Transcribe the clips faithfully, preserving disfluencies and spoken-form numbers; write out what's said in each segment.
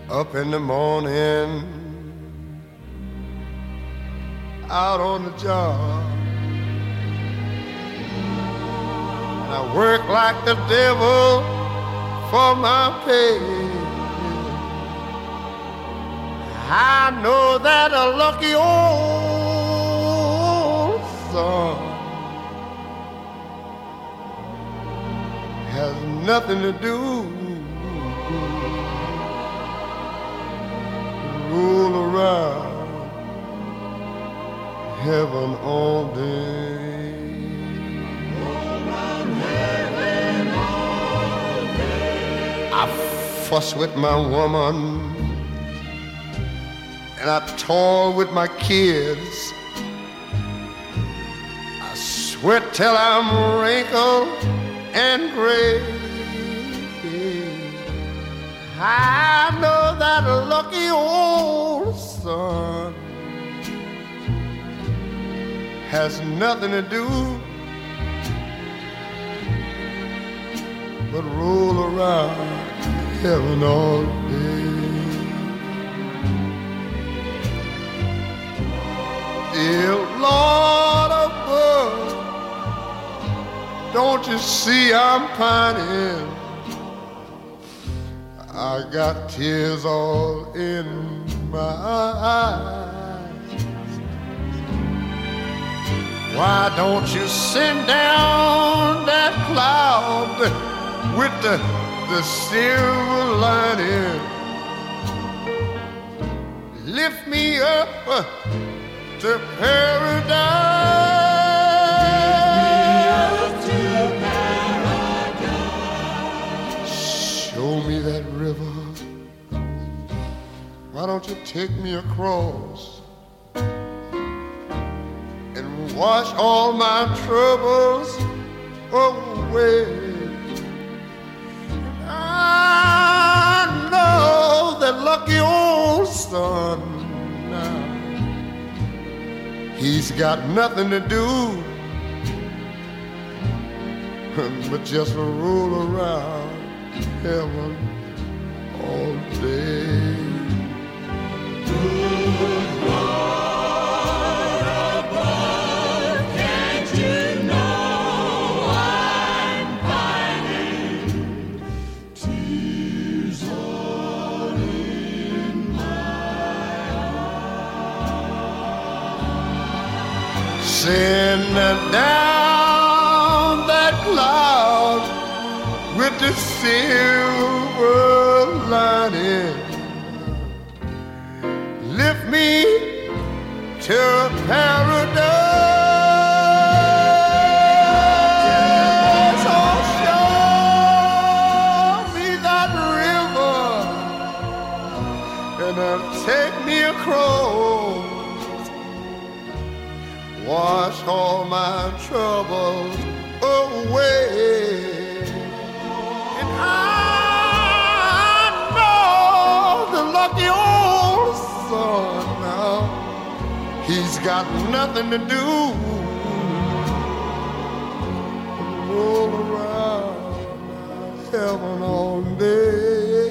up in the morning, out on the job. And I work like the devil for my pay. I know that a lucky old son has nothing to do roll around heaven all day. Roll around heaven all day. I fuss with my woman and I toil with my kids. I sweat till I'm wrinkled and gray. I know that a lucky old son has nothing to do but roll around heaven all day. Dear Lord above, don't you see I'm pining? I got tears all in my eyes. Why don't you send down that cloud with the, the silver lining? Lift me up to paradise. Show me that river. Why don't you take me across and wash all my troubles away? I know that lucky old son now, he's got nothing to do but just roll around heaven all day. Good Lord above, can't you know I'm pining? Tears all in my eyes. Send down that cloud with the silver lining. Lift me to paradise. Oh, show me that river and uh, take me across. Wash all my troubles away. The old son now, he's got nothing to do but roll around heaven all day.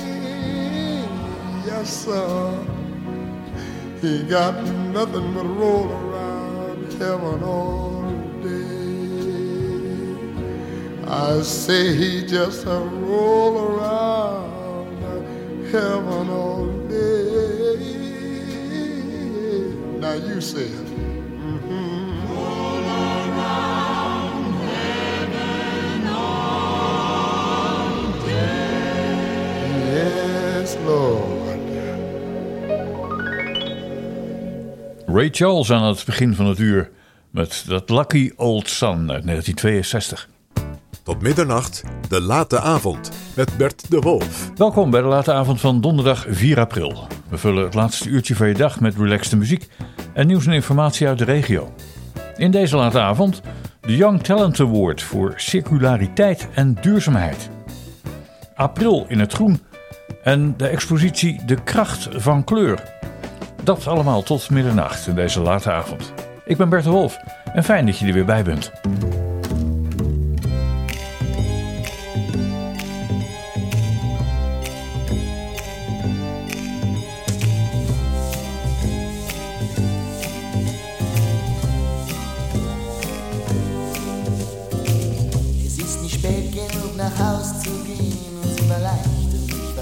Yes, sir, he got nothing but roll around heaven all day. I say he just a roll around heaven all day. Now you say it. Mm-hmm. All around heaven all day. Yes, Lord. Ray Charles aan het begin van het uur met dat Lucky Old Son uit negentien tweeënzestig. Tot middernacht, de late avond, met Bert de Wolf. Welkom bij de late avond van donderdag vier april. We vullen het laatste uurtje van je dag met relaxte muziek en nieuws en informatie uit de regio. In deze late avond de Young Talent Award voor circulariteit en duurzaamheid. April in het groen en de expositie De Kracht van Kleur. Dat allemaal tot middernacht in deze late avond. Ik ben Bert de Wolf en fijn dat je er weer bij bent.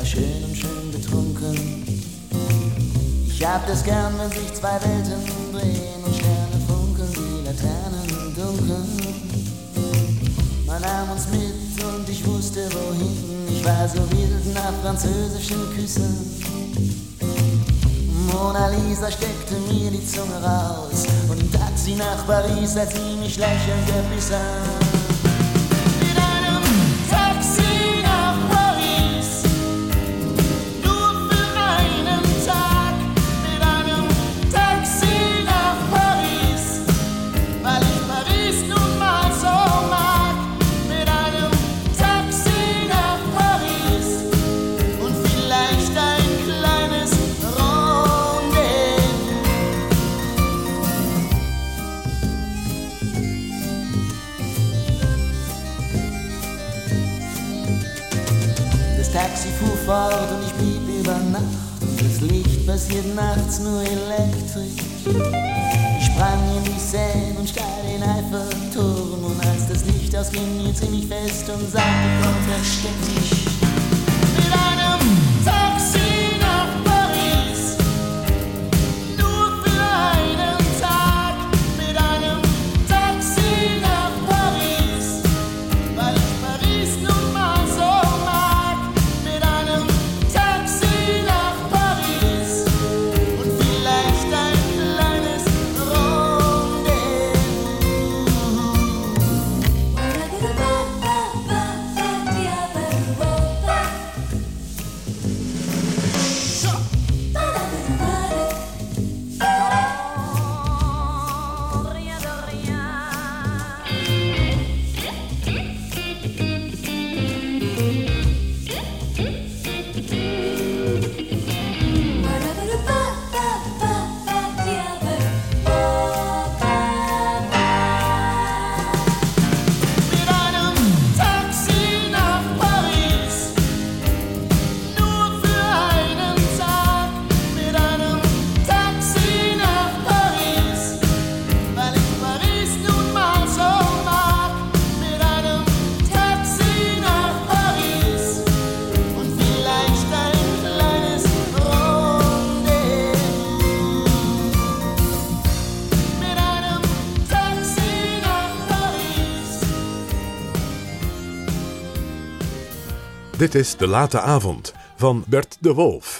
war schön und schön betrunken. Ich hab das gern, wenn sich zwei Welten drehen und Sterne funkeln, die Laternen dunkeln. Man nahm uns mit und ich wusste wohin. Ich war so wild nach französischen Küssen. Mona Lisa steckte mir die Zunge raus und im Taxi nach Paris, als sie mich lächelnd gebiss an. In einem Taxi nach Paris, nur für einen Tag. Mit einem Taxi nach Paris, weil ich Paris nun mal so mag. Mit einem Taxi nach Paris und vielleicht ein kleines Taxi fuhr fort und ich blieb über Nacht. Und das Licht passiert nachts nur elektrisch. Ich sprang in die Seine und steil den Eiffelturm. Und als das Licht ausging, hielt sie mich fest und sagte, komm, versteck dich. Mit einem Taxi nach Paris, nur für einen Tag. Mit einem Taxi nach Paris, weil ich Paris nun mal so mag. Mit einem Taxi nach Paris und vielleicht ein kleines Rendezvous. Mit einem Taxi nach Paris, nur für einen Tag. Mit einem Taxi nach Paris, weil ich Paris nun mal so mag. Mit einem Taxi nach Paris und vielleicht ein kleines Rendezvous. Mit einem Taxi nach Paris. Dit is De Late Avond van Bert de Wolf.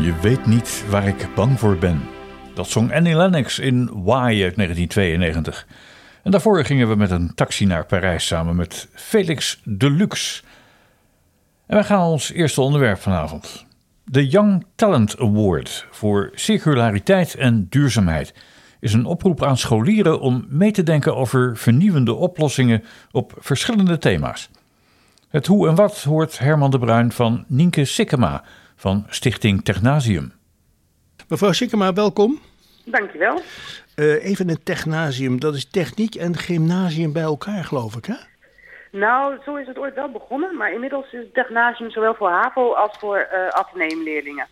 Je weet niet waar ik bang voor ben. Dat zong Annie Lennox in Why uit negentien tweeënnegentig. En daarvoor gingen we met een taxi naar Parijs samen met Felix Deluxe. En wij gaan ons eerste onderwerp vanavond. De Young Talent Award voor circulariteit en duurzaamheid is een oproep aan scholieren om mee te denken over vernieuwende oplossingen op verschillende thema's. Het hoe en wat hoort Herman de Bruin van Nienke Sikkema van Stichting Technasium. Mevrouw Sikkema, welkom. Dankjewel. Uh, even een technasium, dat is techniek en gymnasium bij elkaar, geloof ik, hè? Nou, zo is het ooit wel begonnen, maar inmiddels is het technasium zowel voor HAVO als voor uh, ateneumleerlingen.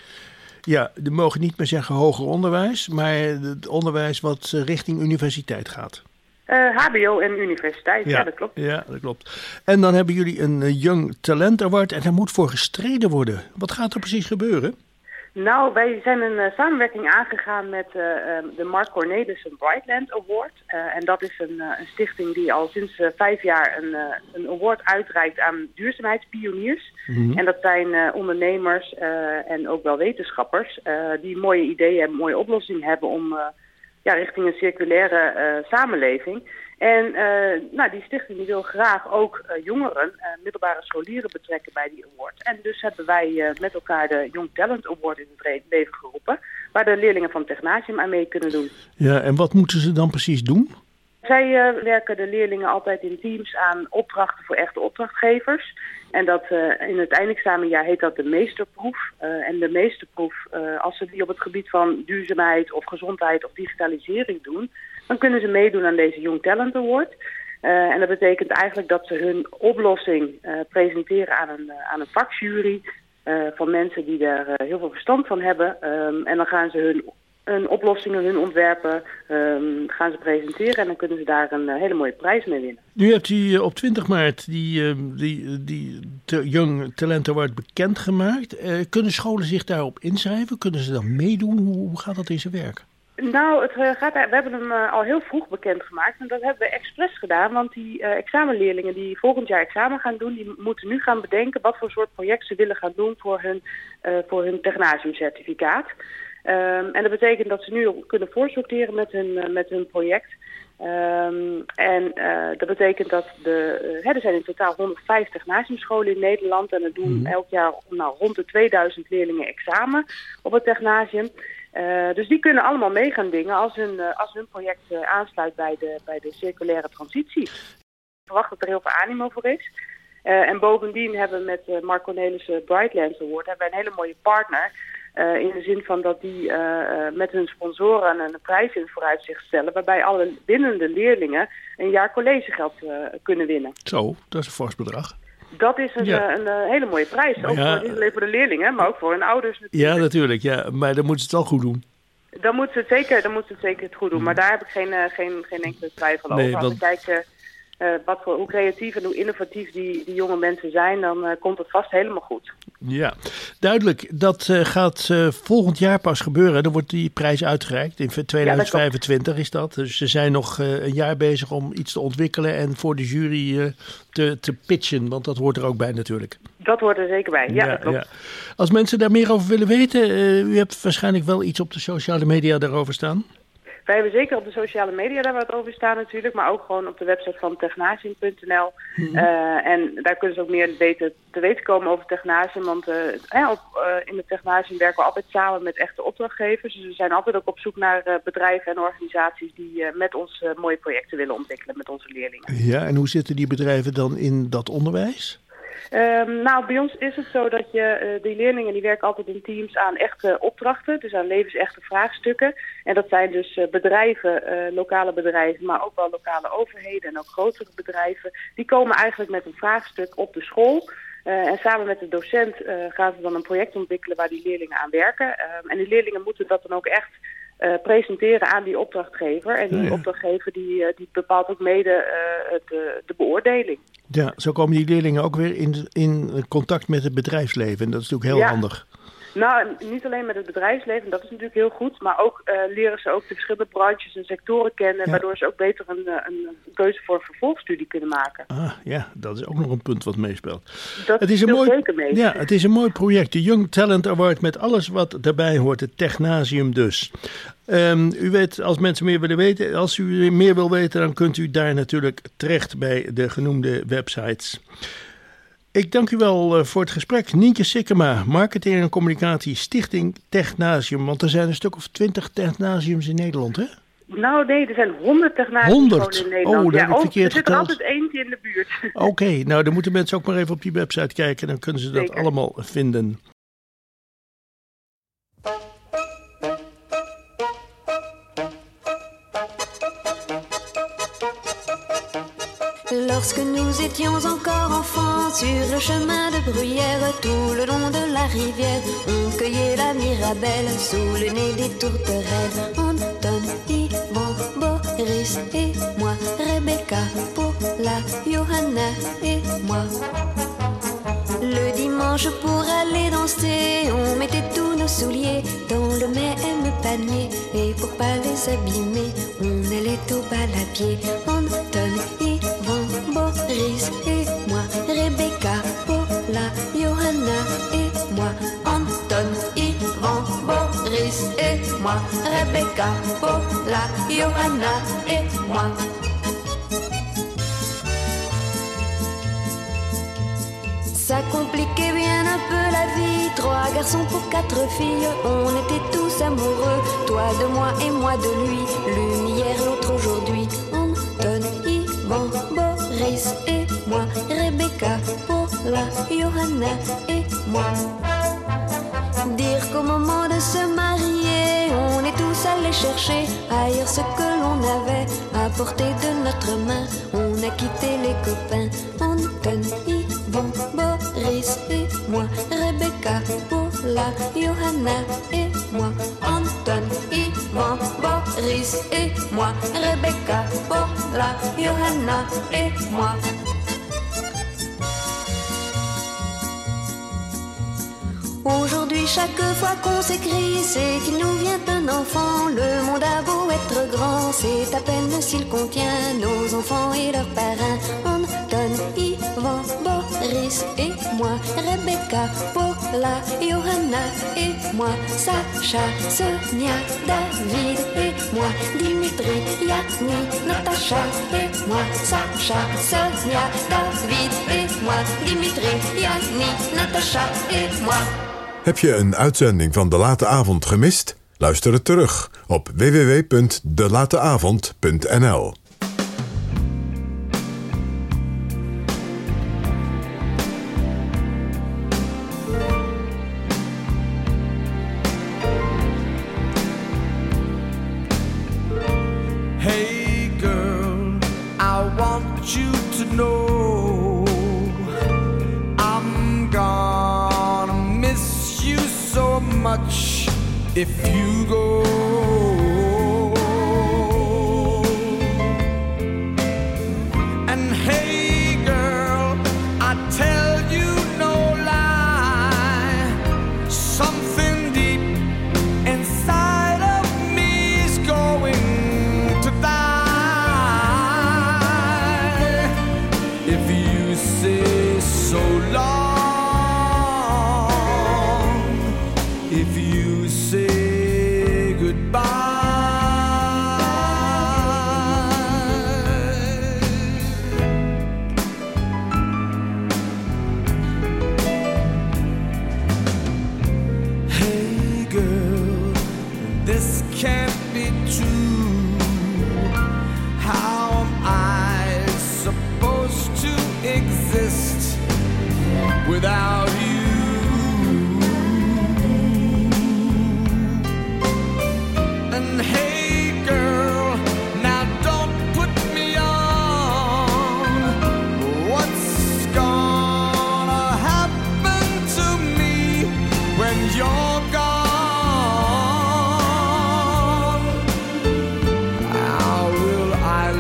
Ja, we mogen niet meer zeggen hoger onderwijs, maar het onderwijs wat richting universiteit gaat. Uh, H B O en universiteit, ja, ja dat klopt. Ja, dat klopt. En dan hebben jullie een uh, Young Talent Award en daar moet voor gestreden worden. Wat gaat er precies gebeuren? Nou, wij zijn een uh, samenwerking aangegaan met uh, uh, de Mark Cornelissen Brightland Award. Uh, en dat is een, uh, een stichting die al sinds uh, vijf jaar een, uh, een award uitreikt aan duurzaamheidspioniers. Mm-hmm. En dat zijn uh, ondernemers uh, en ook wel wetenschappers uh, die mooie ideeën en mooie oplossingen hebben om uh, ja, richting een circulaire uh, samenleving. En uh, nou, die stichting die wil graag ook uh, jongeren, uh, middelbare scholieren betrekken bij die award. En dus hebben wij uh, met elkaar de Young Talent Award in het leven geroepen, waar de leerlingen van Technasium aan mee kunnen doen. Ja, en wat moeten ze dan precies doen? Zij uh, werken de leerlingen altijd in teams aan opdrachten voor echte opdrachtgevers. En dat uh, in het eindexamenjaar heet dat de meesterproef. Uh, en de meesterproef, uh, als ze die op het gebied van duurzaamheid of gezondheid of digitalisering doen, dan kunnen ze meedoen aan deze Young Talent Award. Uh, en dat betekent eigenlijk dat ze hun oplossing uh, presenteren aan een, uh, aan een vakjury uh, van mensen die daar uh, heel veel verstand van hebben. Um, en dan gaan ze hun, hun oplossingen, hun ontwerpen, um, gaan ze presenteren en dan kunnen ze daar een uh, hele mooie prijs mee winnen. Nu hebt u uh, op twintig maart die, uh, die, die Young Talent Award bekendgemaakt. Uh, kunnen scholen zich daarop inschrijven? Kunnen ze dan meedoen? Hoe, hoe gaat dat in zijn werk? Nou, het uh, gaat, we hebben hem uh, al heel vroeg bekendgemaakt en dat hebben we expres gedaan, want die uh, examenleerlingen die volgend jaar examen gaan doen, die moeten nu gaan bedenken wat voor soort project ze willen gaan doen voor hun, uh, voor hun technasiumcertificaat. Um, en dat betekent dat ze nu kunnen voorsorteren met hun, uh, met hun project. Um, en uh, dat betekent dat de, uh, er zijn in totaal honderdvijf technasiumscholen in Nederland en er doen mm-hmm. elk jaar nou, rond de tweeduizend leerlingen examen op het technasium. Uh, dus die kunnen allemaal mee gaan dingen als hun, uh, als hun project uh, aansluit bij de, bij de circulaire transitie. Ik verwacht dat er heel veel animo voor is. Uh, en bovendien hebben we met uh, Mark Cornelissen Brightlands Award hebben we een hele mooie partner. Uh, in de zin van dat die uh, uh, met hun sponsoren een prijs in vooruitzicht stellen, waarbij alle winnende leerlingen een jaar collegegeld uh, kunnen winnen. Zo, dat is een fors bedrag. Dat is een, ja. een, een hele mooie prijs. Ook ja. voor, niet alleen voor de leerlingen, maar ook voor hun ouders natuurlijk. Ja, natuurlijk. Ja. Maar dan moeten ze het wel goed doen. Dan moeten ze het zeker, dan moeten ze het, zeker het goed doen. Maar daar heb ik geen, uh, geen, geen enkele twijfel nee, over. Als want... ik kijk uh, uh, wat voor, hoe creatief en hoe innovatief die, die jonge mensen zijn, dan uh, komt het vast helemaal goed. Ja, duidelijk. Dat uh, gaat uh, volgend jaar pas gebeuren. Dan wordt die prijs uitgereikt. In tweeduizend vijfentwintig ja, is dat. Dus ze zijn nog uh, een jaar bezig om iets te ontwikkelen en voor de jury uh, te, te pitchen. Want dat hoort er ook bij natuurlijk. Dat hoort er zeker bij, ja, ja dat klopt. Ja. Als mensen daar meer over willen weten, uh, u hebt waarschijnlijk wel iets op de sociale media daarover staan. Wij hebben zeker op de sociale media daar wat over staan natuurlijk, maar ook gewoon op de website van technasium punt n l. Mm-hmm. Uh, en daar kunnen ze ook meer weten, te weten komen over Technasium, want uh, eh, op, uh, in het Technasium werken we altijd samen met echte opdrachtgevers. Dus we zijn altijd ook op zoek naar uh, bedrijven en organisaties die uh, met ons uh, mooie projecten willen ontwikkelen met onze leerlingen. Ja, en hoe zitten die bedrijven dan in dat onderwijs? Um, nou, bij ons is het zo dat je, uh, die leerlingen die werken altijd in teams aan echte opdrachten, dus aan levensechte vraagstukken. En dat zijn dus uh, bedrijven, uh, lokale bedrijven, maar ook wel lokale overheden en ook grotere bedrijven. Die komen eigenlijk met een vraagstuk op de school. Uh, en samen met de docent uh, gaan ze dan een project ontwikkelen waar die leerlingen aan werken. Uh, en die leerlingen moeten dat dan ook echt uh, presenteren aan die opdrachtgever. En die ja. opdrachtgever die, uh, die bepaalt ook mede uh, de, de beoordeling. Ja, zo komen die leerlingen ook weer in, in contact met het bedrijfsleven. En dat is natuurlijk heel ja. handig. Nou, niet alleen met het bedrijfsleven, dat is natuurlijk heel goed. Maar ook uh, leren ze ook de verschillende branches en sectoren kennen. Ja. Waardoor ze ook beter een, een keuze voor een vervolgstudie kunnen maken. Ah, ja, dat is ook nog een punt wat meespeelt. Dat het is een mooi, zeker mee. Ja, het is een mooi project. De Young Talent Award met alles wat daarbij hoort. Het Technasium dus. Um, u weet, als mensen meer willen weten, als u meer wil weten, dan kunt u daar natuurlijk terecht bij de genoemde websites. Ik dank u wel voor het gesprek. Nientje Sikkema, Marketing en Communicatie, Stichting Technasium. Want er zijn een stuk of twintig technasiums in Nederland, hè? Nou nee, er zijn honderd technasiums in Nederland. Oh, dat heb ik ja, verkeerd er zit er geteld. altijd eentje in de buurt. Oké, okay, nou dan moeten mensen ook maar even op die website kijken. Dan kunnen ze dat Zeker. allemaal vinden. Lorsque nous étions encore enfants, sur le chemin de Bruyère, tout le long de la rivière, on cueillait la mirabelle sous le nez des tourterelles. Anton, Yvan, Boris et moi, Rebecca, Paula, Johanna et moi. Le dimanche pour aller danser, on mettait tous nos souliers dans le même panier. Et pour pas les abîmer, on allait au bal à pied. Anton, Yvan, Boris et moi, Rebecca, Paula, Johanna et moi. Anton, Yvan, Boris et moi, Rebecca, Paula, Johanna et moi. Ça compliquait bien un peu la vie. Trois garçons pour quatre filles, on était tous amoureux. Toi de moi et moi de lui, l'une hier, l'autre aujourd'hui. Anton, Yvan, Boris et moi, Rebecca, Paula, Johanna et moi. Dire qu'au moment de se marier, on est tous allés chercher ailleurs ce que l'on avait à portée de notre main. On a quitté les copains. Anton, Yvan, Boris et moi, Rebecca, Paula, Johanna et moi. Anton, Yvan, Boris et moi, Rebecca, Paula, Johanna et moi. Aujourd'hui, chaque fois qu'on s'écrit, c'est qu'il nous vient un enfant. Le monde a beau être grand, c'est à peine s'il contient nos enfants et leurs parrains. Anton, Yvan, Boris et moi, Rebecca, Paula, Johanna et moi, Sacha, Sonia, David et moi, Dimitri, Yanni, Natacha et moi, Sacha, Sonia, David et moi, Dimitri, Yanni, Natacha et moi. Heb je een uitzending van De Late Avond gemist? Luister het terug op w w w punt de late avond punt n l. Hey girl, I want you to know I'm gonna miss you so much if you go. And hey girl, I tell you no lie, something deep inside of me is going to die if you say so long. If you say goodbye, hey girl, this can't be true. How am I supposed to exist without you? And hey girl, now don't put me on. What's gonna happen to me when you're gone? How will I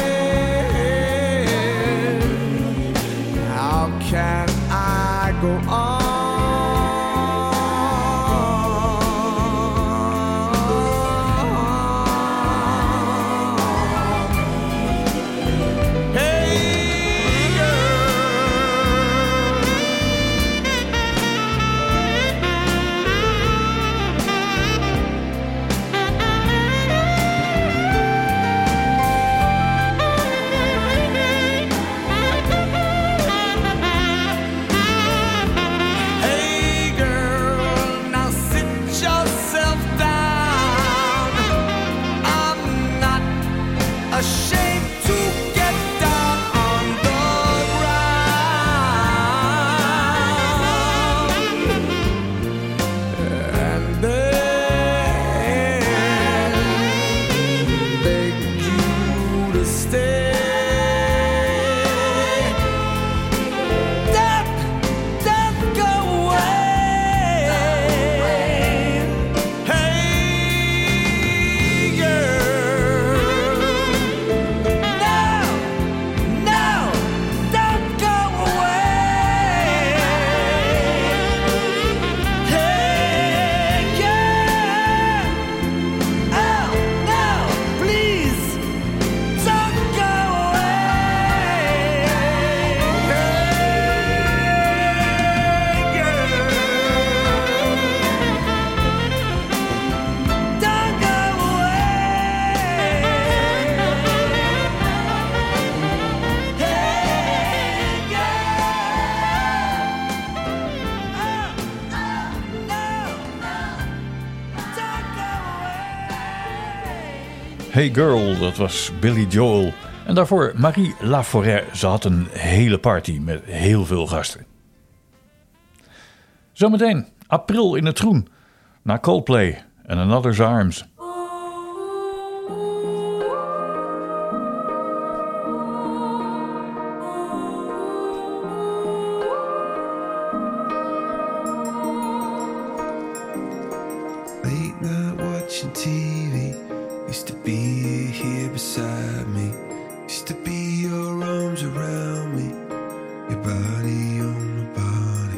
live? How can I go on? Hey Girl, dat was Billy Joel. En daarvoor Marie Laforêt. Ze had een hele party met heel veel gasten. Zometeen April in het groen. Na Coldplay en Another's Arms. Late night watching T V. Used to be here beside me. Used to be your arms around me. Your body on my body.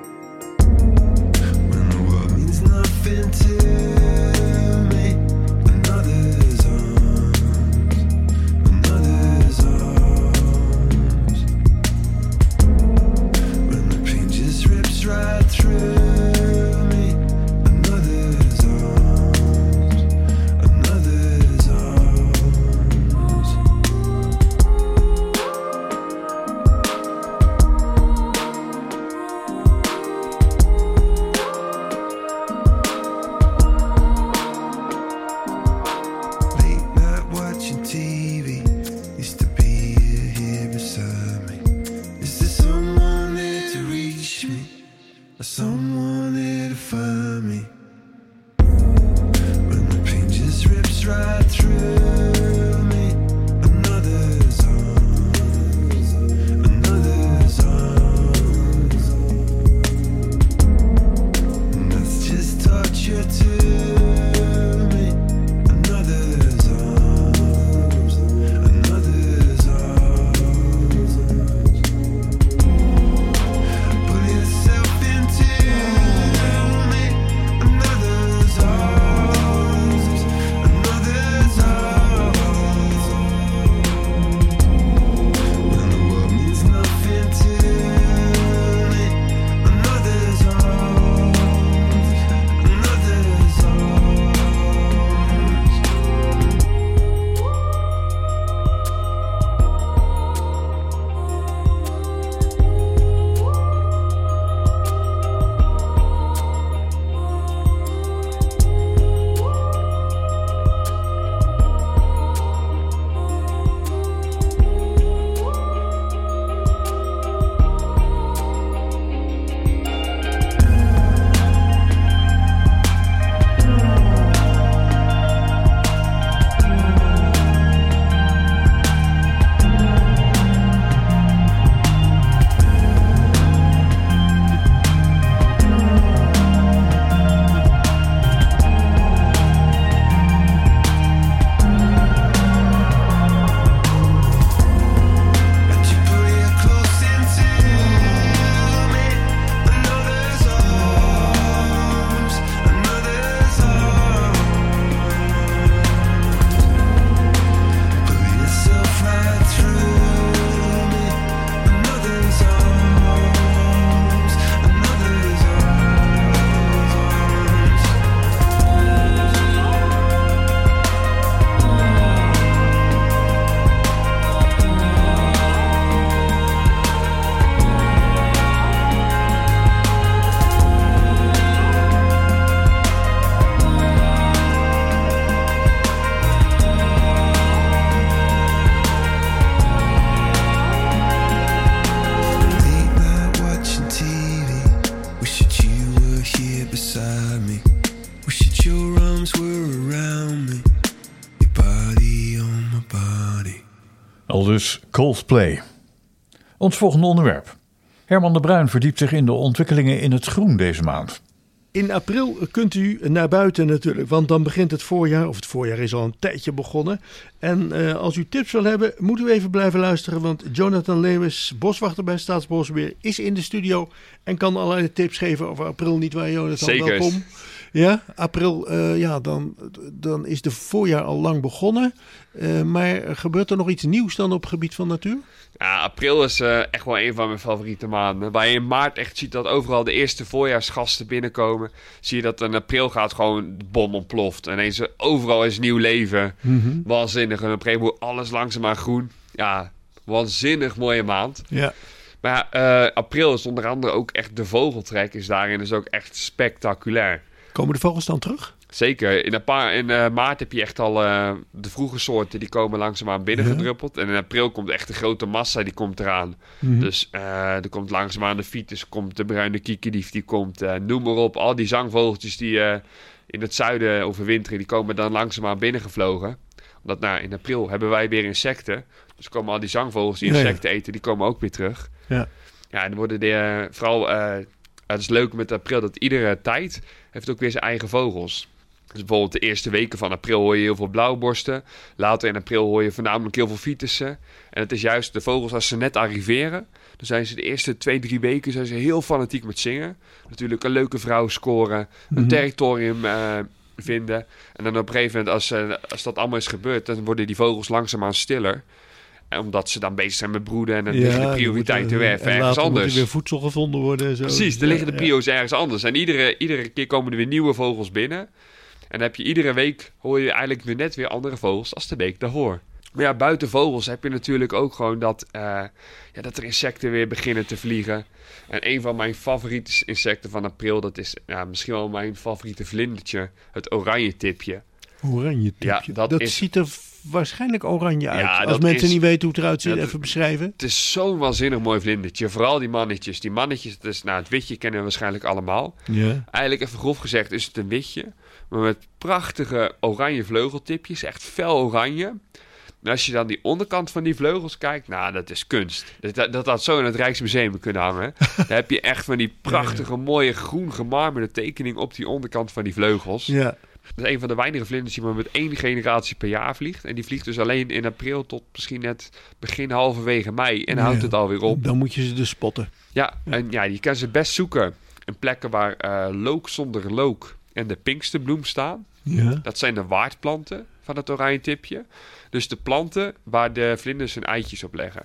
When the world means nothing to me. Another's arms. Another's arms. When the pain just rips right through. Someone there to find me. When the pain just rips right through me. Another's arms. Another's arms. And that's just torture to me. Another's arms. Another's arms. Put yourself Aldus Coldplay. Ons volgende onderwerp. Herman de Bruin verdiept zich in de ontwikkelingen in het groen deze maand. In april kunt u naar buiten natuurlijk, want dan begint het voorjaar. Of het voorjaar is al een tijdje begonnen. En uh, als u tips wil hebben, moet u even blijven luisteren. Want Jonathan Lewis, boswachter bij Staatsbosbeheer, is in de studio. En kan allerlei tips geven over april. Niet waar, Jonathan? Zeker. Welkom. Ja, april, uh, ja, dan, dan is de voorjaar al lang begonnen. Uh, maar gebeurt er nog iets nieuws dan op het gebied van natuur? Ja, april is uh, echt wel een van mijn favoriete maanden. Waar je in maart echt ziet dat overal de eerste voorjaarsgasten binnenkomen. Zie je dat in april gaat gewoon de bom ontploft. En ineens overal is nieuw leven. Mm-hmm. Waanzinnig. En op een gegeven moment alles langzaamaan groen. Ja, waanzinnig mooie maand. Ja. Maar uh, april is onder andere ook echt de vogeltrek. Is daarin dus ook echt spectaculair. Komen de vogels dan terug? Zeker. In, een paar, in uh, maart heb je echt al uh, de vroege soorten, die komen langzaamaan binnengedruppeld. Ja. En in april komt echt de grote massa, die komt eraan. Mm-hmm. Dus uh, er komt langzaamaan de fiets, komt de bruine kiekendief, die komt, uh, noem maar op. Al die zangvogeltjes die uh, in het zuiden overwinteren, die komen dan langzaamaan binnengevlogen. Omdat nou, in april hebben wij weer insecten. Dus komen al die zangvogels die insecten ja, ja. eten, die komen ook weer terug. Ja, ja en dan worden de, uh, vooral, uh, het is leuk met april, dat iedere tijd heeft ook weer zijn eigen vogels. Dus bijvoorbeeld de eerste weken van april hoor je heel veel blauwborsten. Later in april hoor je voornamelijk heel veel fietsen. En het is juist de vogels als ze net arriveren. Dan zijn ze de eerste twee, drie weken zijn ze heel fanatiek met zingen. Natuurlijk een leuke vrouw scoren. Een mm-hmm. territorium uh, vinden. En dan op een gegeven moment als, uh, als dat allemaal is gebeurd, dan worden die vogels langzaamaan stiller. En omdat ze dan bezig zijn met broeden en dan ja, liggen de prioriteiten weer even ergens anders. Moet er weer voedsel gevonden worden en zo. Precies, dan liggen de prio's ja, ergens anders. En iedere, iedere keer komen er weer nieuwe vogels binnen. En dan heb je iedere week, hoor je eigenlijk weer net weer andere vogels als de week daarvoor. Maar ja, buiten vogels heb je natuurlijk ook gewoon dat, uh, ja, dat er insecten weer beginnen te vliegen. En een van mijn favoriete insecten van april, dat is ja, misschien wel mijn favoriete vlindertje, het oranje tipje. Oranje tipje? Ja, dat dat is... ziet er waarschijnlijk oranje uit. Ja, als mensen is... niet weten hoe het eruit ziet, ja, even beschrijven. Het is zo'n waanzinnig mooi vlindertje. Vooral die mannetjes. Die mannetjes, het, is, nou, het witje kennen we waarschijnlijk allemaal. Ja. Eigenlijk even grof gezegd is het een witje. Maar met prachtige oranje vleugeltipjes. Echt fel oranje. En als je dan die onderkant van die vleugels kijkt, nou, dat is kunst. Dat, dat, dat had zo in het Rijksmuseum kunnen hangen. Daar heb je echt van die prachtige, mooie groen gemarmerde tekening op die onderkant van die vleugels. Ja. Dat is een van de weinige vlinders die maar met één generatie per jaar vliegt. En die vliegt dus alleen in april tot misschien net begin halverwege mei. En ja, houdt het alweer op. Dan moet je ze dus spotten. Ja, ja. En ja, je kan ze best zoeken in plekken waar uh, look zonder look en de pinksterbloem staan. Ja. Dat zijn de waardplanten van het oranje tipje. Dus de planten waar de vlinders hun eitjes op leggen.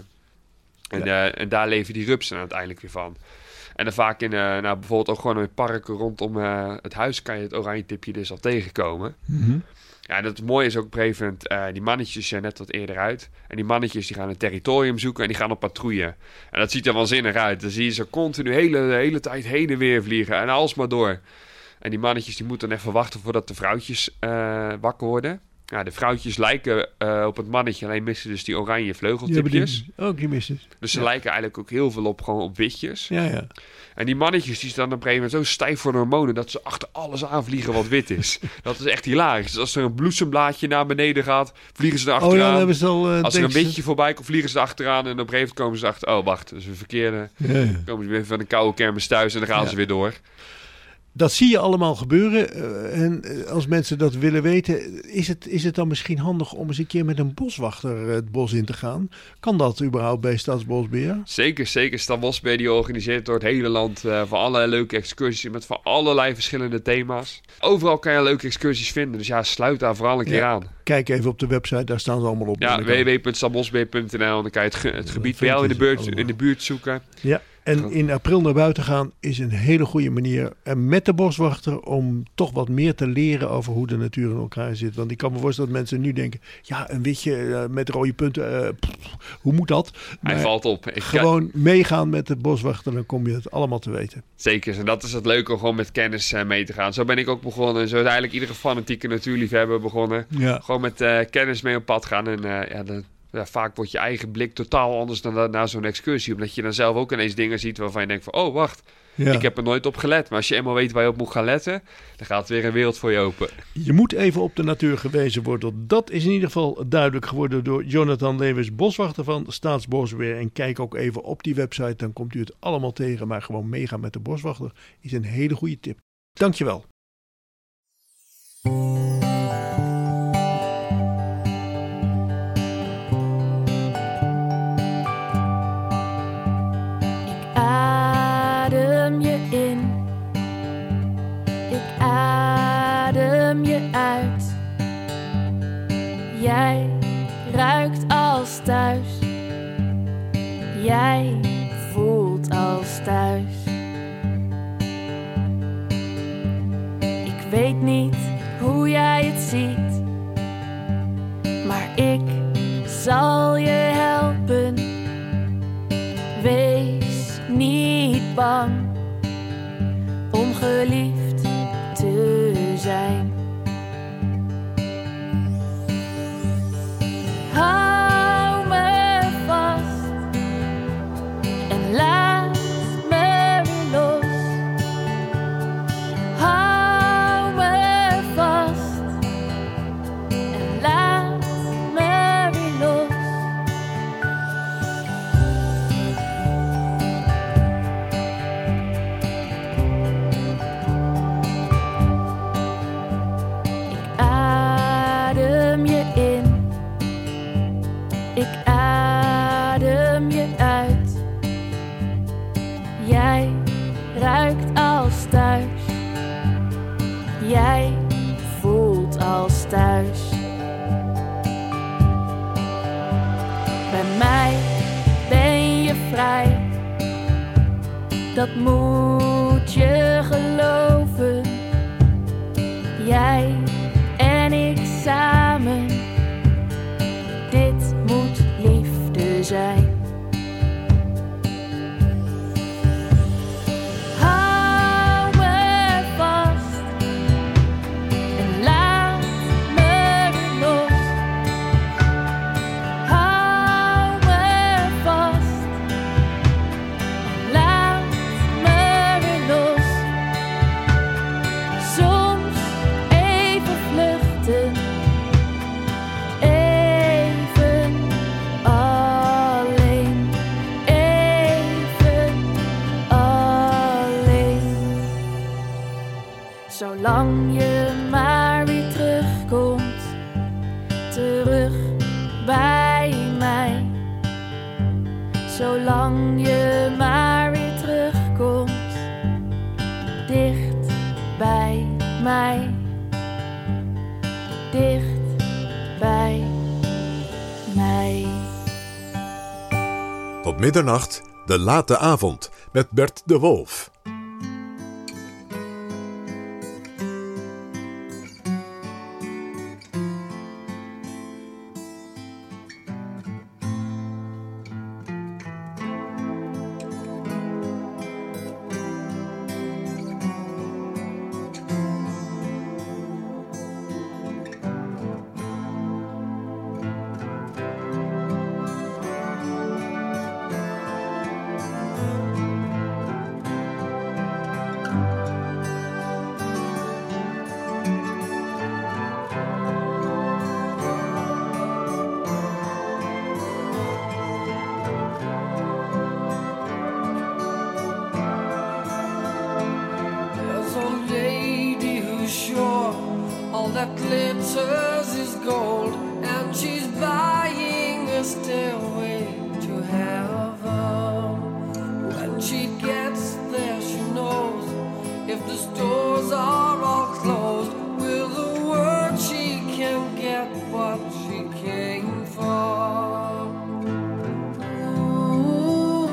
En, ja. uh, en daar leven die rupsen uiteindelijk weer van. En dan vaak in, uh, nou, bijvoorbeeld ook gewoon in parken rondom uh, het huis kan je het oranje tipje dus al tegenkomen. Mm-hmm. Ja, en het mooie is ook op een gegeven moment, uh, die mannetjes zijn net wat eerder uit. En die mannetjes die gaan een territorium zoeken en die gaan op patrouille. En dat ziet er waanzinnig uit. Dan zie je ze continu de hele, de hele tijd heen en weer vliegen en alsmaar door. En die mannetjes die moeten dan even wachten voordat de vrouwtjes uh, wakker worden. Ja, de vrouwtjes lijken uh, op het mannetje, alleen missen dus die oranje vleugeltipjes. Ja, die, ook die missen. Dus ze ja. lijken eigenlijk ook heel veel op, gewoon op witjes. Ja, ja. En die mannetjes die staan op een gegeven moment zo stijf voor de hormonen dat ze achter alles aanvliegen wat wit is. Dat is echt hilarisch. Dus als er een bloesemblaadje naar beneden gaat, vliegen ze er achteraan. Oh, ja, hebben ze al, uh, als er een witje voorbij komt, vliegen ze er achteraan. En op een gegeven moment komen ze achter, oh wacht, dat is een verkeerde. Ja, ja. Dan komen ze weer van een koude kermis thuis en dan gaan ja. ze weer door. Dat zie je allemaal gebeuren. Uh, en als mensen dat willen weten, is het, is het dan misschien handig om eens een keer met een boswachter het bos in te gaan? Kan dat überhaupt bij Staatsbosbeheer? Zeker, zeker. Staatsbosbeheer die organiseert door het hele land uh, voor allerlei leuke excursies met van allerlei verschillende thema's. Overal kan je leuke excursies vinden, dus ja, sluit daar vooral een keer ja. aan. Kijk even op de website, daar staan ze allemaal op. Ja, w w w punt staatsbosbeheer punt n l en dan kan je het, ge het gebied bij jou in de, buurt, in de buurt zoeken. Ja. En in april naar buiten gaan is een hele goede manier. En met de boswachter om toch wat meer te leren over hoe de natuur in elkaar zit. Want ik kan me voorstellen dat mensen nu denken, ja, een witje uh, met rode punten, uh, pff, hoe moet dat? Maar Hij valt op. Ik gewoon kan... meegaan met de boswachter, dan kom je het allemaal te weten. Zeker, en dat is het leuke om gewoon met kennis uh, mee te gaan. Zo ben ik ook begonnen. Zo is eigenlijk iedere fanatieke natuurliefhebber begonnen. Ja. Gewoon met uh, kennis mee op pad gaan. En uh, ja, de... Ja, vaak wordt je eigen blik totaal anders dan na zo'n excursie. Omdat je dan zelf ook ineens dingen ziet waarvan je denkt van... oh, wacht, ja. ik heb er nooit op gelet. Maar als je eenmaal weet waar je op moet gaan letten... dan gaat weer een wereld voor je open. Je moet even op de natuur gewezen worden. Dat is in ieder geval duidelijk geworden door Jonathan Lewis, boswachter van Staatsbosbeheer. En kijk ook even op die website, dan komt u het allemaal tegen. Maar gewoon meegaan met de boswachter is een hele goede tip. Dankjewel. Jij ruikt als thuis. Jij voelt als thuis. Ik weet niet hoe jij het ziet, maar ik zal je helpen. Wees niet bang om geliefd te zijn. Jij ruikt als thuis. Jij voelt als thuis. Bij mij ben je vrij. Dat moet je geloven. Jij en ik samen. Dit moet liefde zijn. Zolang je maar weer terugkomt, terug bij mij. Zolang je maar weer terugkomt, dicht bij mij. Dicht bij mij. Tot middernacht, de late avond, met Bert de Wolf. That glitters is gold, and she's buying a stairway to heaven. When she gets there, she knows if the stores are all closed, with a word she can get what she came for. Ooh,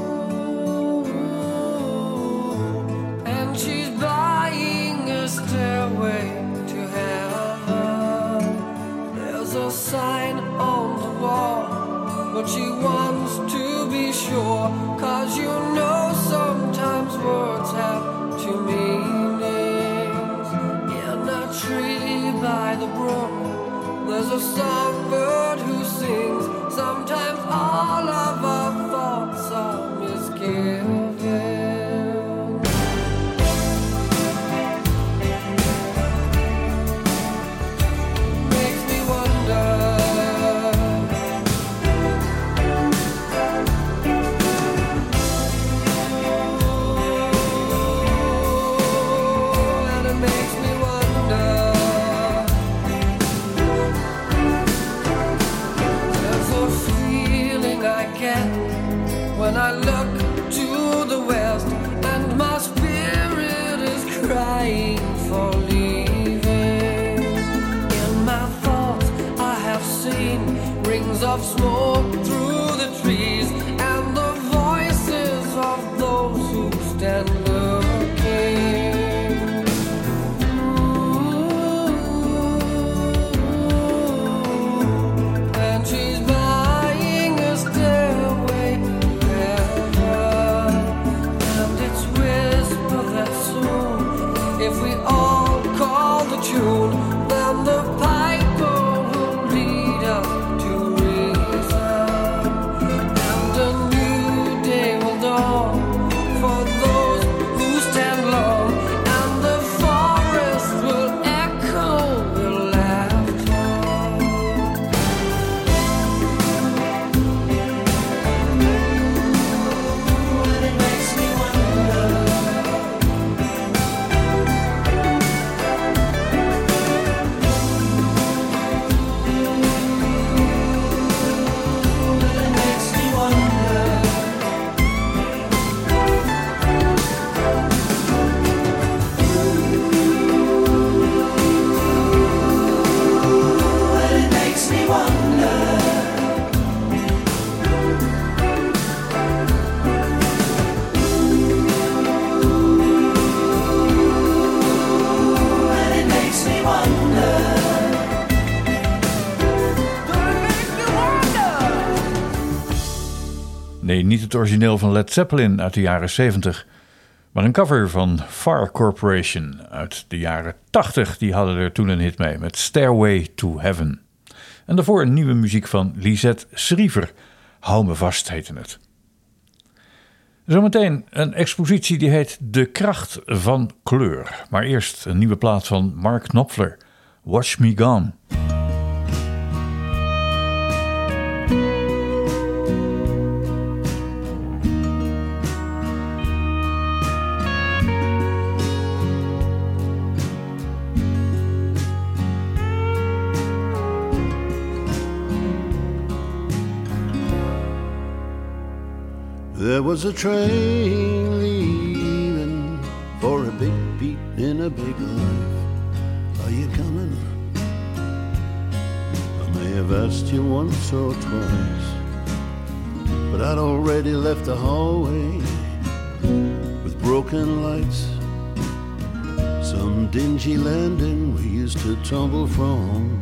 and she's buying a stairway. A sign on the wall, but she wants to be sure, 'cause you know sometimes words have two meanings. In a tree by the brook, there's a songbird who sings. Sometimes all of our thoughts are misgiven. When I look to the west and my spirit is crying for leaving. In my thoughts I have seen rings of smoke through the trees and the voices of those who stand looking. Ooh, and she's buying a stairway. If we all call the tune, then the piper will lead us to reason, and a new day will dawn for those niet het origineel van Led Zeppelin uit de jaren zeventig, maar een cover van Far Corporation uit de jaren tachtig. Die hadden er toen een hit mee met Stairway to Heaven. En daarvoor een nieuwe muziek van Lisette Schriever. Hou me vast heette het. Zometeen een expositie die heet De Kracht van Kleur. Maar eerst een nieuwe plaat van Mark Knopfler. Watch Me Gone. There was a train leaving for a big beat in a big life. Are you coming? I may have asked you once or twice, but I'd already left the hallway with broken lights. Some dingy landing we used to tumble from,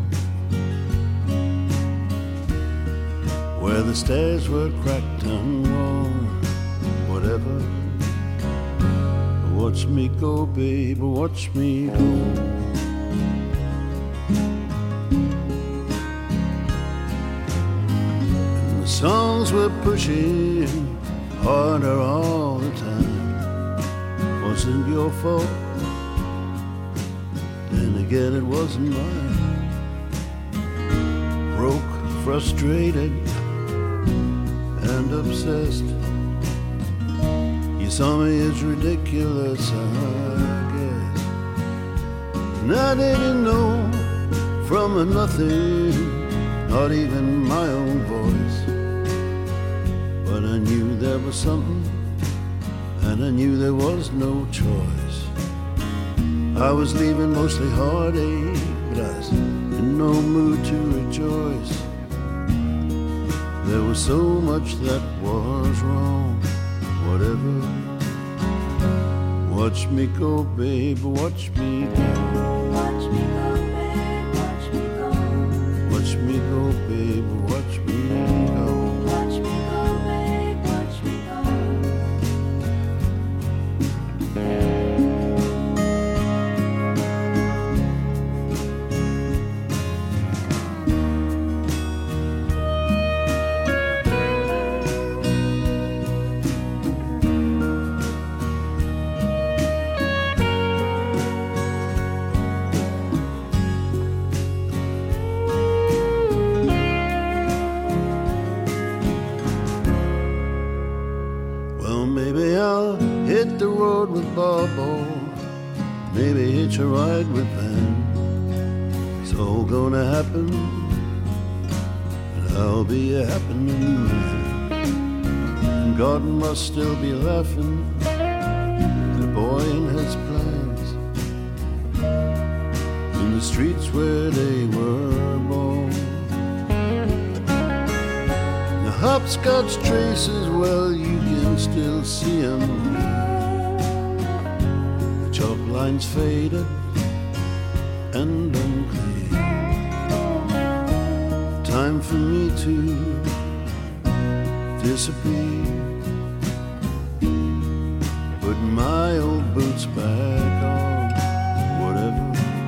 where the stairs were cracked and wrong. Whatever, watch me go, babe, watch me go. And the songs were pushing harder all the time. Wasn't your fault, then again it wasn't mine. Broke, frustrated, and obsessed. You saw me as ridiculous, I guess. And I didn't know from a nothing, not even my own voice. But I knew there was something, and I knew there was no choice. I was leaving mostly heartache, but I was in no mood to rejoice. There was so much that was wrong. Whatever, watch me go, babe, watch me go. Watch me go, babe, watch me go. Watch me go, babe, watch me go. Watch me go, babe, watch me go. Bobo, maybe hitch a ride with Van. It's all gonna happen, and I'll be a happening man. And God must still be laughing, the boy in his plans, in the streets where they were born. The hopscotch traces, well, you can still see them. Chalk lines faded and unclear. Time for me to disappear. Put my old boots back on. Whatever.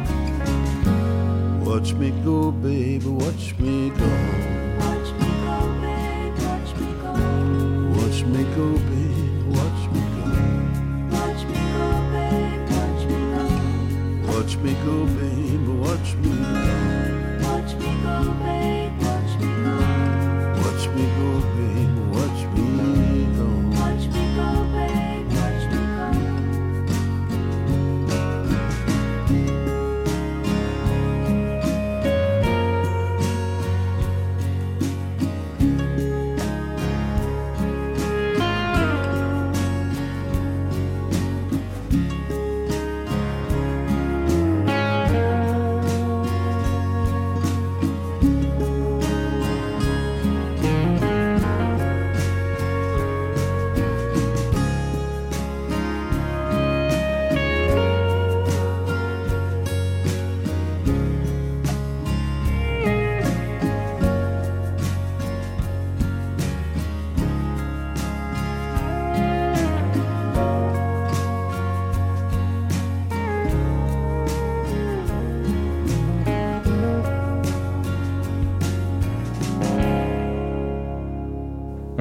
Watch me go, baby, watch me go. Watch me go, babe, watch me go. Watch me go, babe, watch me go. Watch me go, babe, watch me go. Watch me go, babe, watch me go. Watch me go, babe, watch me go. Watch me go, babe, watch me go. Watch me go, babe, watch me go.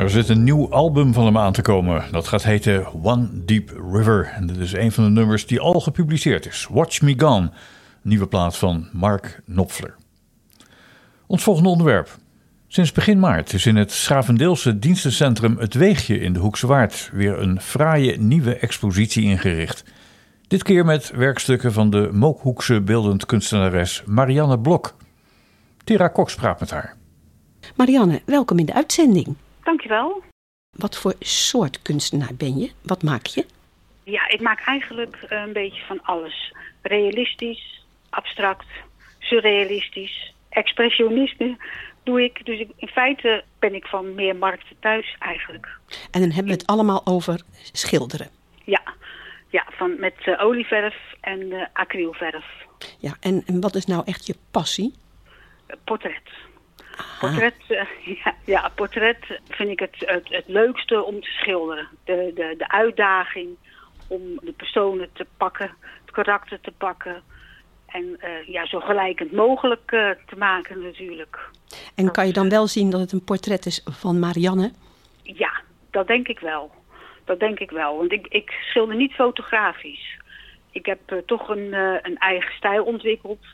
Er zit een nieuw album van hem aan te komen. Dat gaat heten One Deep River. En dit is een van de nummers die al gepubliceerd is. Watch Me Gone, nieuwe plaat van Mark Knopfler. Ons volgende onderwerp. Sinds begin maart is in het Schavendeelse dienstencentrum Het Weegje in de Hoekse Waard weer een fraaie nieuwe expositie ingericht. Dit keer met werkstukken van de Mookhoekse beeldend kunstenares Marianne Blok. Tera Cox praat met haar. Marianne, welkom in de uitzending. Dankjewel. Wat voor soort kunstenaar ben je? Wat maak je? Ja, ik maak eigenlijk een beetje van alles. Realistisch, abstract, surrealistisch, expressionisme doe ik. Dus ik, in feite ben ik van meer markten thuis eigenlijk. En dan hebben we het allemaal over schilderen. Ja, ja van met uh, olieverf en uh, acrylverf. Ja, en, en wat is nou echt je passie? Uh, portret. Portret, uh, ja, ja, portret vind ik het, het, het leukste om te schilderen. De, de, de uitdaging om de personen te pakken, het karakter te pakken. En uh, ja, zo gelijkend mogelijk uh, te maken natuurlijk. En kan je dan wel zien dat het een portret is van Marianne? Ja, dat denk ik wel. Dat denk ik wel. Want ik, ik schilder niet fotografisch. Ik heb uh, toch een, uh, een eigen stijl ontwikkeld.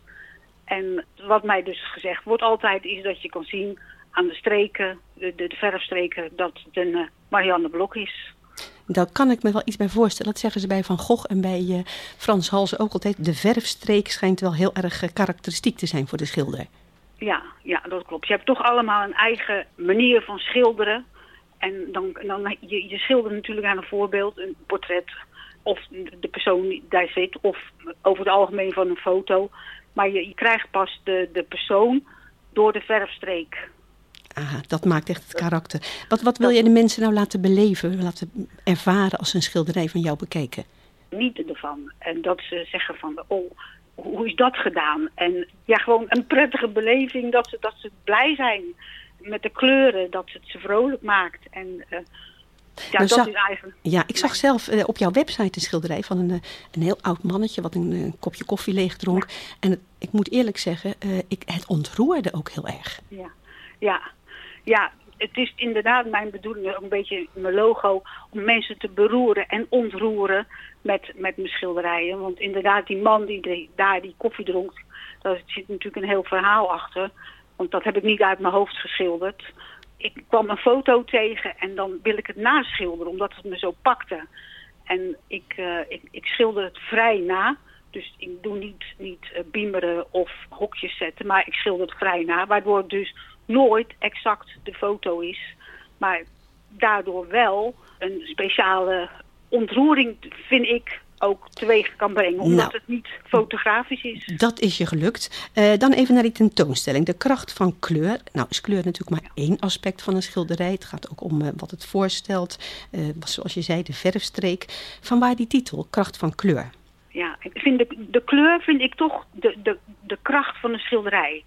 En wat mij dus gezegd wordt altijd is dat je kan zien aan de streken, de, de, de verfstreken, dat het een uh, Marianne Blok is. Daar kan ik me wel iets bij voorstellen. Dat zeggen ze bij Van Gogh en bij uh, Frans Hals ook altijd. De verfstreek schijnt wel heel erg uh, karakteristiek te zijn voor de schilder. Ja, ja, dat klopt. Je hebt toch allemaal een eigen manier van schilderen. En dan, dan je, je schildert natuurlijk aan een voorbeeld, een portret. Of de persoon die daar zit, of over het algemeen van een foto. Maar je, je krijgt pas de, de persoon door de verfstreek. Ah, dat maakt echt het karakter. Wat, wat wil je de mensen nou laten beleven, laten ervaren als ze een schilderij van jou bekijken? Genieten ervan. En dat ze zeggen van, oh, hoe is dat gedaan? En ja, gewoon een prettige beleving, dat ze, dat ze blij zijn met de kleuren, dat het ze vrolijk maakt. En uh, ja, nou, dat zag, is eigenlijk... Ja, ik zag zelf uh, op jouw website een schilderij van een, uh, een heel oud mannetje wat een, een kopje koffie leeg dronk. Ja. En het, ik moet eerlijk zeggen, uh, ik, het ontroerde ook heel erg. Ja, ja. Ja, het is inderdaad mijn bedoeling, ook een beetje mijn logo, om mensen te beroeren en ontroeren met, met mijn schilderijen. Want inderdaad, die man die, die daar die koffie dronk, daar zit natuurlijk een heel verhaal achter. Want dat heb ik niet uit mijn hoofd geschilderd. Ik kwam een foto tegen en dan wil ik het naschilderen, omdat het me zo pakte. En ik, uh, ik, ik schilder het vrij na. Dus ik doe niet, niet uh, biemeren of hokjes zetten, maar ik schilder het vrij na. Waardoor het dus nooit exact de foto is. Maar daardoor wel een speciale ontroering, vind ik, ook teweeg kan brengen. Omdat nou, het niet fotografisch is. Dat is je gelukt. Uh, dan even naar die tentoonstelling. De kracht van kleur. Nou is kleur natuurlijk maar één aspect van een schilderij. Het gaat ook om uh, wat het voorstelt. Uh, zoals je zei, de verfstreek. Vanwaar die titel, kracht van kleur? Ja, ik vind de, de kleur vind ik toch de, de, de kracht van een schilderij.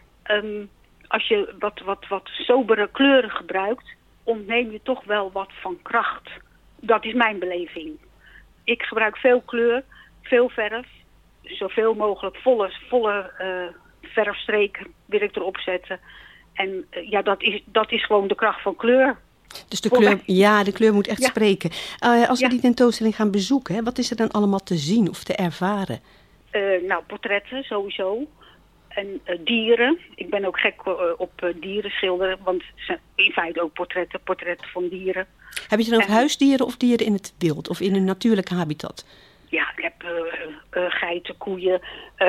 Um, als je wat, wat, wat sobere kleuren gebruikt, ontneem je toch wel wat van kracht. Dat is mijn beleving. Ik gebruik veel kleur, veel verf, zoveel mogelijk volle, volle uh, verfstreken wil ik erop zetten. En uh, ja, dat is, dat is gewoon de kracht van kleur. Dus de kleur, ja, de kleur moet echt ja. spreken. Uh, als we ja. die tentoonstelling gaan bezoeken, hè, wat is er dan allemaal te zien of te ervaren? Uh, nou, portretten sowieso. En uh, dieren. Ik ben ook gek uh, op uh, dieren schilderen, want het zijn in feite ook portretten, portretten van dieren. Heb je het dan over huisdieren of dieren in het wild of in een natuurlijke habitat? Ja, ik heb uh, uh, geiten, koeien,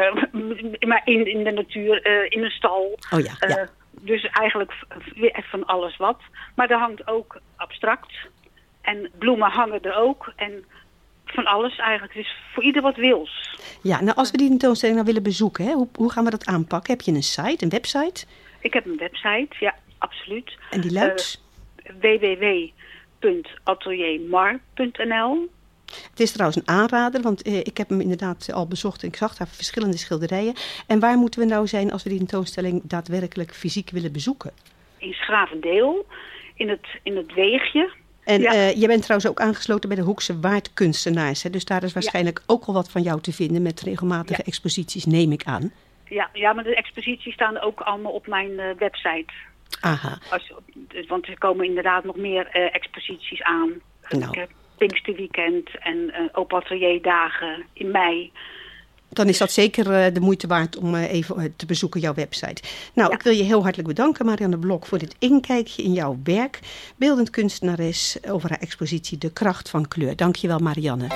uh, maar in, in de natuur, uh, in een stal. Oh ja, ja. Uh, dus eigenlijk weer van alles wat. Maar er hangt ook abstract. En bloemen hangen er ook. En van alles eigenlijk. Het is voor ieder wat wils. Ja, nou als we die tentoonstelling nou willen bezoeken, hè, hoe, hoe gaan we dat aanpakken? Heb je een site, een website? Ik heb een website, ja, absoluut. En die luidt? Uh, w w w punt ateliermar punt n l. Het is trouwens een aanrader, want eh, ik heb hem inderdaad al bezocht en ik zag daar verschillende schilderijen. En waar moeten we nou zijn als we die tentoonstelling daadwerkelijk fysiek willen bezoeken? In Schravendeel, in het, in het Weegje. En ja. uh, je bent trouwens ook aangesloten bij de Hoekse Waardkunstenaars. Hè? Dus daar is waarschijnlijk ja. ook al wat van jou te vinden met regelmatige ja. exposities, neem ik aan. Ja, ja, maar de exposities staan ook allemaal op mijn uh, website. Aha. Als, want er komen inderdaad nog meer uh, exposities aan. Nou. Ik heb Pinksterweekend en uh, Open Atelierdagen in mei. Dan is dat zeker uh, de moeite waard om uh, even uh, te bezoeken, jouw website. Nou, Ja. ik wil je heel hartelijk bedanken, Marianne Blok, voor dit inkijkje in jouw werk. Beeldend kunstenares over haar expositie De Kracht van Kleur. Dank je wel, Marianne.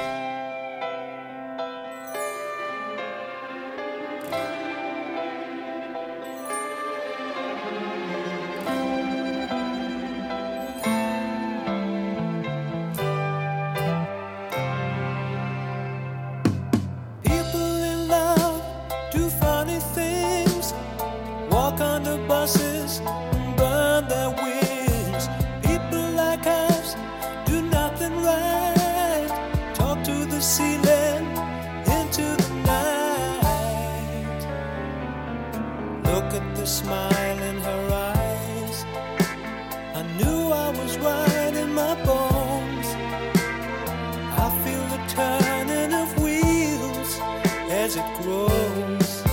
People in love do funny things, walk under buses and burn their wings. People like us do nothing right, talk to the ceiling into the night. Look at the smile in her eyes, I knew I was right in my bones. I feel the turning of wheels as it grows.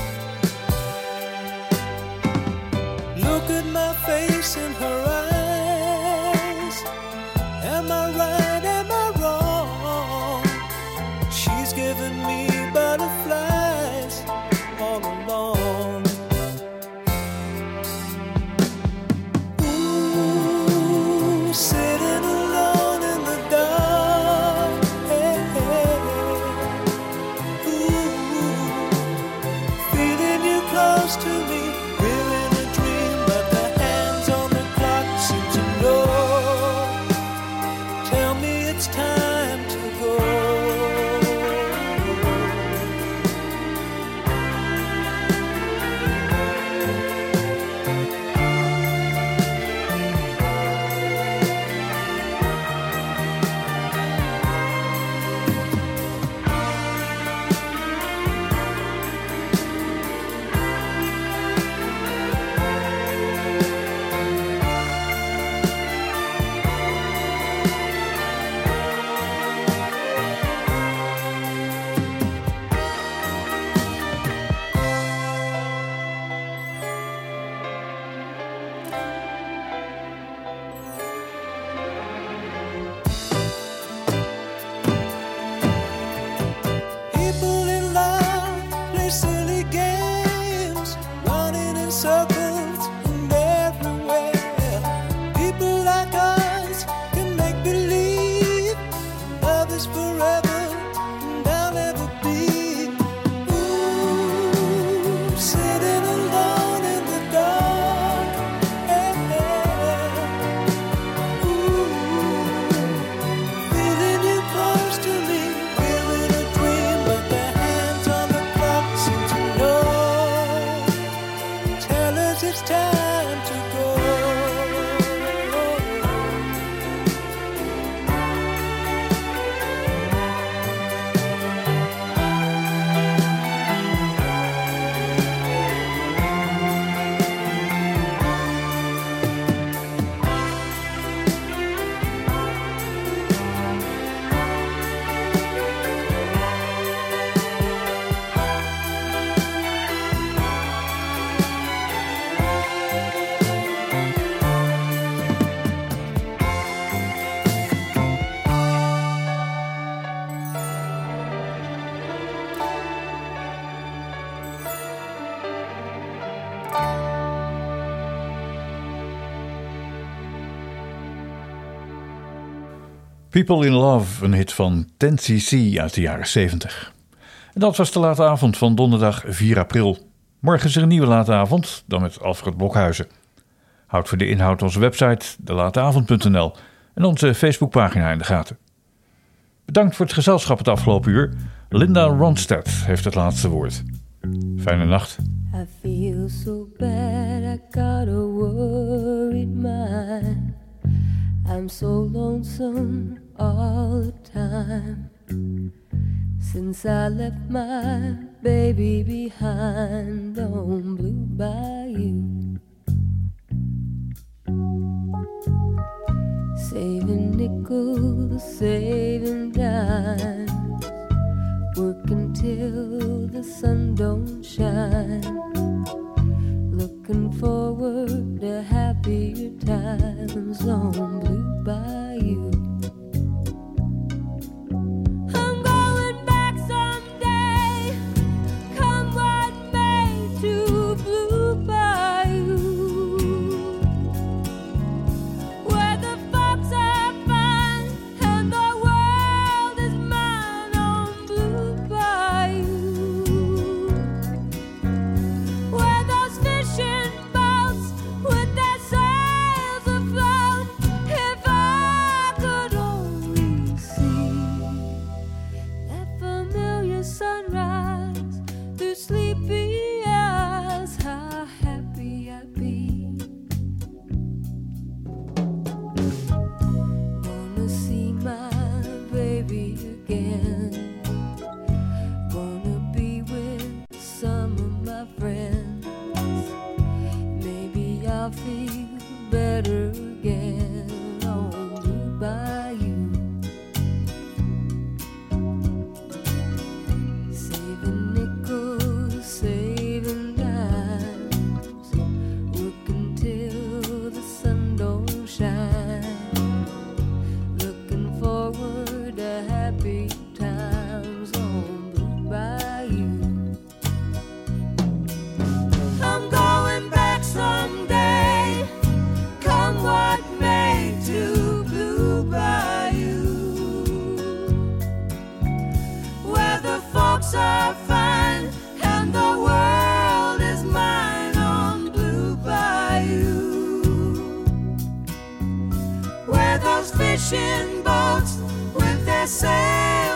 Look at my face in her eyes. Am I right? Am I wrong? She's given me butterflies all along. Ooh, sitting alone in the dark. Hey, hey. Feeling you close to me, we're in a dream, but the hands on the clock seem to know. Tell me it's time to go. People in love play silly games, running in circles and everywhere. People like us can make believe love is forever and I'll never be. Ooh, sitting alone in the dark. Hey, hey. Ooh, feeling you close to me. We're in a dream, but the hands on the clock seem to know. Tell us it's time to go. People in Love, een hit van ten C C uit de jaren zeventig. En dat was de late avond van donderdag vier april. Morgen is er een nieuwe late avond, dan met Alfred Blokhuizen. Houd voor de inhoud onze website de lateavond punt n l en onze Facebookpagina in de gaten. Bedankt voor het gezelschap het afgelopen uur. Linda Ronstadt heeft het laatste woord. Fijne nacht. I feel so bad, I got a worried mind. I'm so lonesome all the time. Since I left my baby behind on Blue Bayou. Saving nickels, saving dimes, working till the sun don't shine, looking forward to happy times on Blue Bayou. I'm going back someday, come what may, to Blue Bayou, where the folks are fine and the world is mine on Blue Bayou, where those fishing boats with their sails afloat, if I could only see that familiar sunrise through sleepy eyes, how happy I'd be. Wanna see my baby again, wanna be with some of my friends, maybe I'll feel better again on Blue Bayou. Saving nickels, saving dimes, working till the sun don't shine, looking forward to happy times on Blue Bayou. I'm going back someday, come what may, to Blue Bayou, where the folks are fine and the world is mine on Blue Bayou, where those fishing boats with their sails